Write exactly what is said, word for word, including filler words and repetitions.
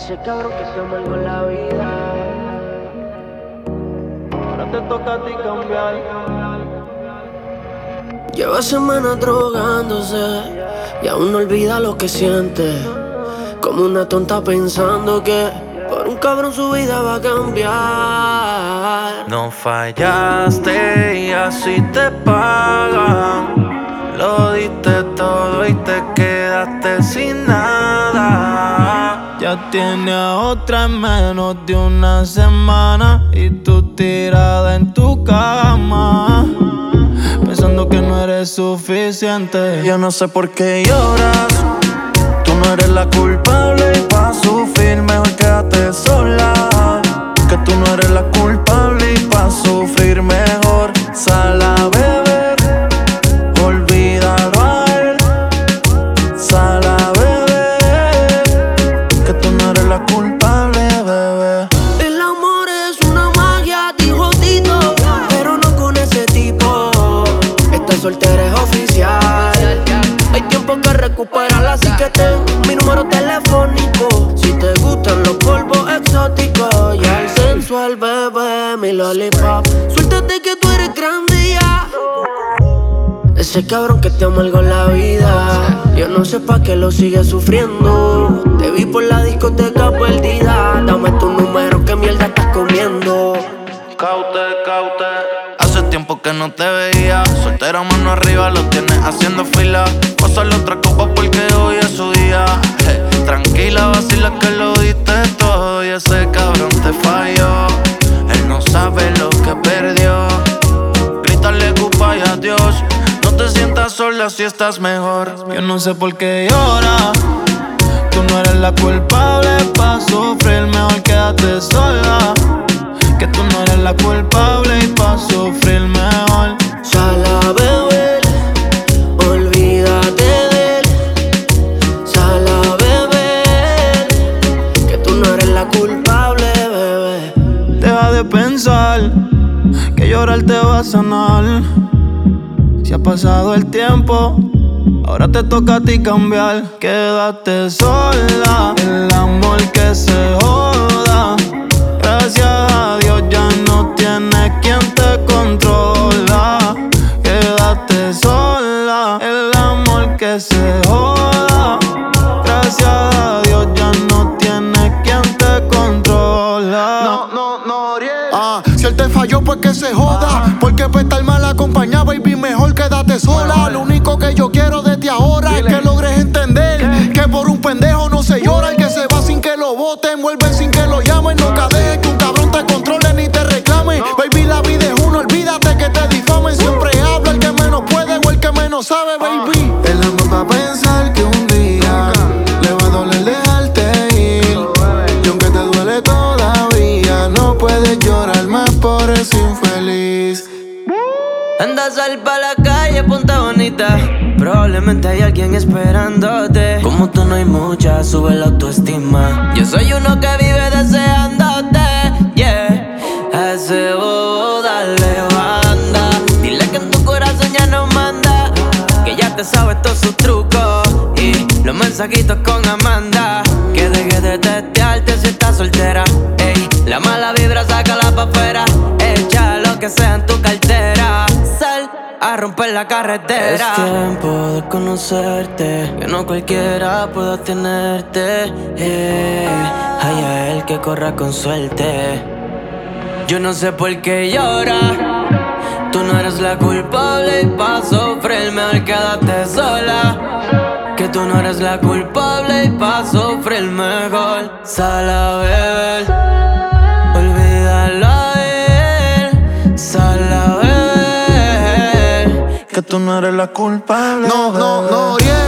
Ese cabrón que se amargó la vida. Ahora te toca a ti cambiar. Lleva semanas drogándose y aún no olvida lo que siente. Como una tonta pensando que por un cabrón su vida va a cambiar. No fallaste y así te pagan. Lo diste todo y te quedaste sin nada. Ya tiene a otra en menos de una semana y tú tirada en tu cama, pensando que no eres suficiente. Yo no sé por qué lloras. Tú no eres la culpable y pa' sufrir mejor quédate sola. Que tú no eres la culpable y pa' sufrir mejor sal a beber. Olvídalo a él. Sal a beber. Que tú no eres la culpable, bebé. El amor es una magia, dijo Tito, pero no con ese tipo. Esta soltera es oficial. Hay tiempo que recuperarla, así que ten mi número telefónico. Si te gustan los polvos exóticos y el sensual, bebé, mi lollipop. Suéltate que tú eres grande ya. Ese cabrón que te amargó la vida, yo no sé pa' qué lo sigues sufriendo. Te vi por la discoteca perdida. Dame tu número, ¿qué mierda estás comiendo? Caute, caute. Hace tiempo que no te veía. Soltera, mano arriba, lo tienes haciendo fila. Pásale otra copa porque hoy es su día. Hey, tranquila, vacila que lo diste todo y ese cabrón te falló. Él no sabe lo que perdió. Grítale culpa y adiós. No te sientas sola si estás mejor. Yo no sé por qué llora. Tú no eres la culpable pa' sufrir, mejor quédate sola. Que tú no eres la culpable y pa' sufrir mejor sal a beber, olvídate de él. Sal a beber, que tú no eres la culpable, bebé. Deja de pensar que llorar te va a sanar. Si ha pasado el tiempo, ahora te toca a ti cambiar. Quédate sola, el amor que se joda. Gracias a Dios ya no tienes quien te controla. Quédate sola, el amor que se joda. Gracias a Dios ya no tienes quien te controla. No, no, no, Ariel. Ah, si él te falló pues que se joda. Porque para estar mal acompañada, baby, mejor quédate sola. Lo único que yo quiero desde ahora es que logres entender que por un pendejo no se llora. El que se va sin que lo voten, vuelven sin que lo llamen. Nunca dejes que un cabrón te controle ni te reclame. Baby, la vida es uno, olvídate que te difamen. Siempre habla el que menos puede o el que menos sabe, baby. El amor va a pensar que un día le va a doler dejarte ir. Y aunque te duele todavía, no puedes llorar más por ese infeliz. Anda, sal pa' la calle, ponte bonita. Probablemente hay alguien esperándote. Como tú no hay mucha, sube la autoestima. Yo soy uno que vive deseándote, yeah. A ese bobo dale banda. Dile que en tu corazón ya no manda, que ya te sabes todos sus trucos y los mensajitos con Amanda. Que deje de testearte si estás soltera, ey. La mala vibra, sácala pa' afuera. Echa lo que sea en tu cartera. Sal a romper la carretera. Es tiempo de conocerte, que no cualquiera pueda tenerte, eh. Hay a él que corra con suerte. Yo no sé por qué llora. Tú no eres la culpable y pa' sufrir mejor quédate sola. Que tú no eres la culpable y pa' sufrir mejor sal a beber, olvídalo a él. Sal a beber, Que tú no eres la culpable. No, no, no, Ariel.